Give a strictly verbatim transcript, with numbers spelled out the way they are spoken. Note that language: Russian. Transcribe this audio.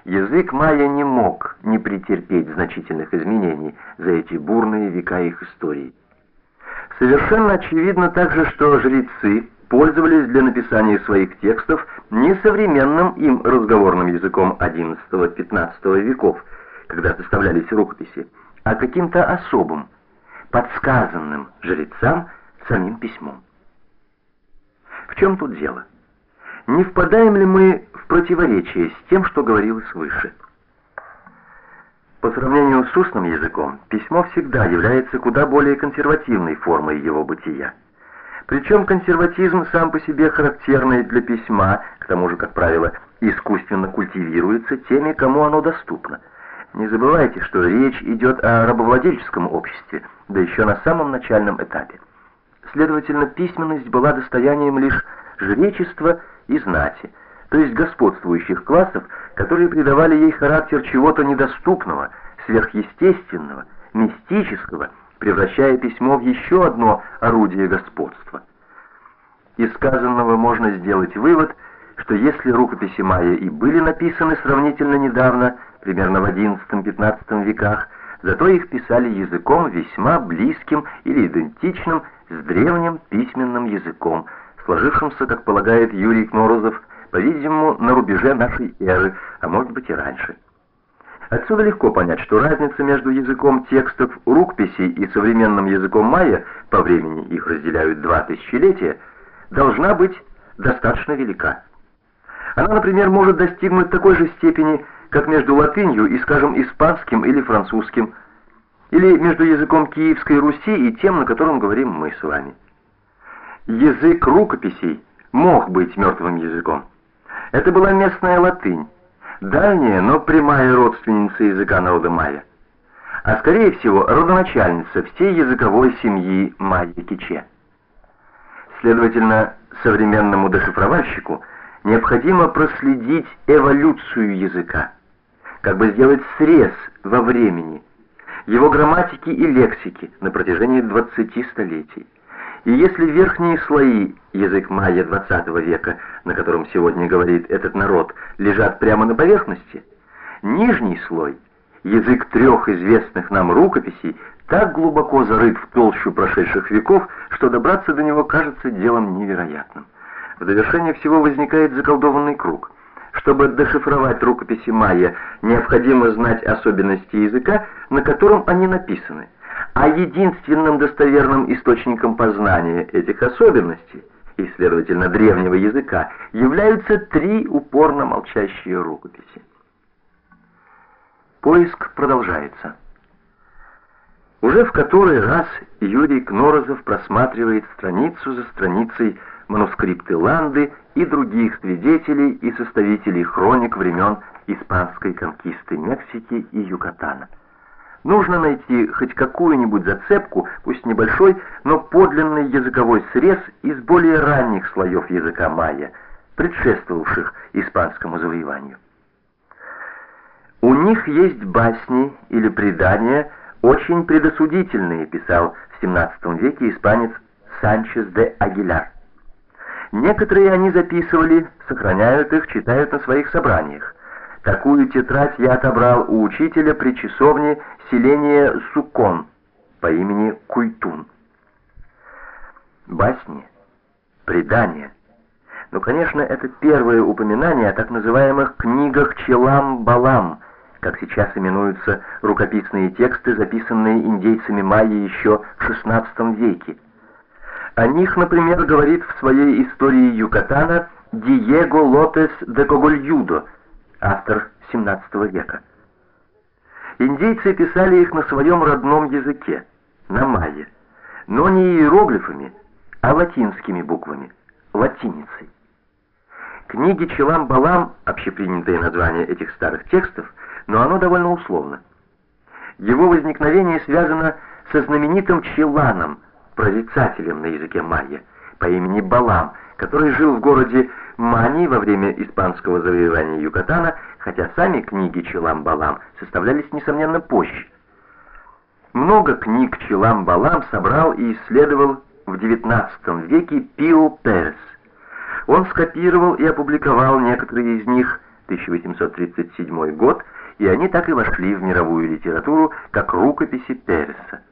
Язык майя не мог не претерпеть значительных изменений за эти бурные века их истории. Совершенно очевидно также, что жрецы пользовались для написания своих текстов не современным им разговорным языком одиннадцатого-пятнадцатого веков, когда составлялись рукописи, а каким-то особым, подсказанным жрецам самим письмом. В чем тут дело? Не впадаем ли мы в противоречие с тем, что говорилось выше? По сравнению с устным языком, письмо всегда является куда более консервативной формой его бытия. Причем консерватизм сам по себе характерный для письма, к тому же, как правило, искусственно культивируется теми, кому оно доступно. Не забывайте, что речь идет о рабовладельческом обществе, да еще на самом начальном этапе. Следовательно, письменность была достоянием лишь жречества и знати, то есть господствующих классов, которые придавали ей характер чего-то недоступного, сверхъестественного, мистического, превращая письмо в еще одно орудие господства. Из сказанного можно сделать вывод, что если рукописи майя и были написаны сравнительно недавно, примерно в одиннадцатом-пятнадцатом веках, зато их писали языком весьма близким или идентичным с древним письменным языком, сложившимся, как полагает Юрий Кнорозов, по-видимому, на рубеже нашей эры, а может быть и раньше. Отсюда легко понять, что разница между языком текстов рукописей и современным языком майя, по времени их разделяют два тысячелетия, должна быть достаточно велика. Она, например, может достигнуть такой же степени, как между латынью и, скажем, испанским или французским, или между языком Киевской Руси и тем, на котором говорим мы с вами. Язык рукописей мог быть мертвым языком. Это была местная латынь, дальняя, но прямая родственница языка народа майя, а скорее всего родоначальница всей языковой семьи майя-киче. Следовательно, современному дешифровальщику необходимо проследить эволюцию языка, как бы сделать срез во времени, его грамматики и лексики на протяжении двадцати столетий. И если верхние слои, язык майя двадцатого века, на котором сегодня говорит этот народ, лежат прямо на поверхности, нижний слой, язык трех известных нам рукописей, так глубоко зарыт в толщу прошедших веков, что добраться до него кажется делом невероятным. В довершение всего возникает заколдованный круг. Чтобы дешифровать рукописи майя, необходимо знать особенности языка, на котором они написаны. А единственным достоверным источником познания этих особенностей, и, следовательно, древнего языка, являются три упорно молчащие рукописи. Поиск продолжается. Уже в который раз Юрий Кнорозов просматривает страницу за страницей манускрипты Ланды и других свидетелей и составителей хроник времен испанской конкисты Мексики и Юкатана. Нужно найти хоть какую-нибудь зацепку, пусть небольшой, но подлинный языковой срез из более ранних слоев языка майя, предшествовавших испанскому завоеванию. У них есть басни или предания, очень предосудительные, писал в семнадцатом веке испанец Санчес де Агиляр. Некоторые они записывали, сохраняют их, читают на своих собраниях. Такую тетрадь я отобрал у учителя при часовне селения Сукон по имени Куйтун. Басни, предания. Ну, конечно, это первое упоминание о так называемых книгах Челам-Балам, как сейчас именуются рукописные тексты, записанные индейцами майя еще в шестнадцатом веке. О них, например, говорит в своей истории Юкатана Диего Лопес де Когольюдо, автор семнадцатого века. Индейцы писали их на своем родном языке, на майя, но не иероглифами, а латинскими буквами, латиницей. Книги Челам-Балам, общепринятое название этих старых текстов, но оно довольно условно. Его возникновение связано со знаменитым Челаном, прорицателем на языке майя, по имени Балам, который жил в городе Мани во время испанского завоевания Юкатана, хотя сами книги Челам-Балам составлялись, несомненно, позже. Много книг Челам-Балам собрал и исследовал в девятнадцатом веке Пио Перес. Он скопировал и опубликовал некоторые из них, тысяча восемьсот тридцать седьмой год, и они так и вошли в мировую литературу как рукописи Переса.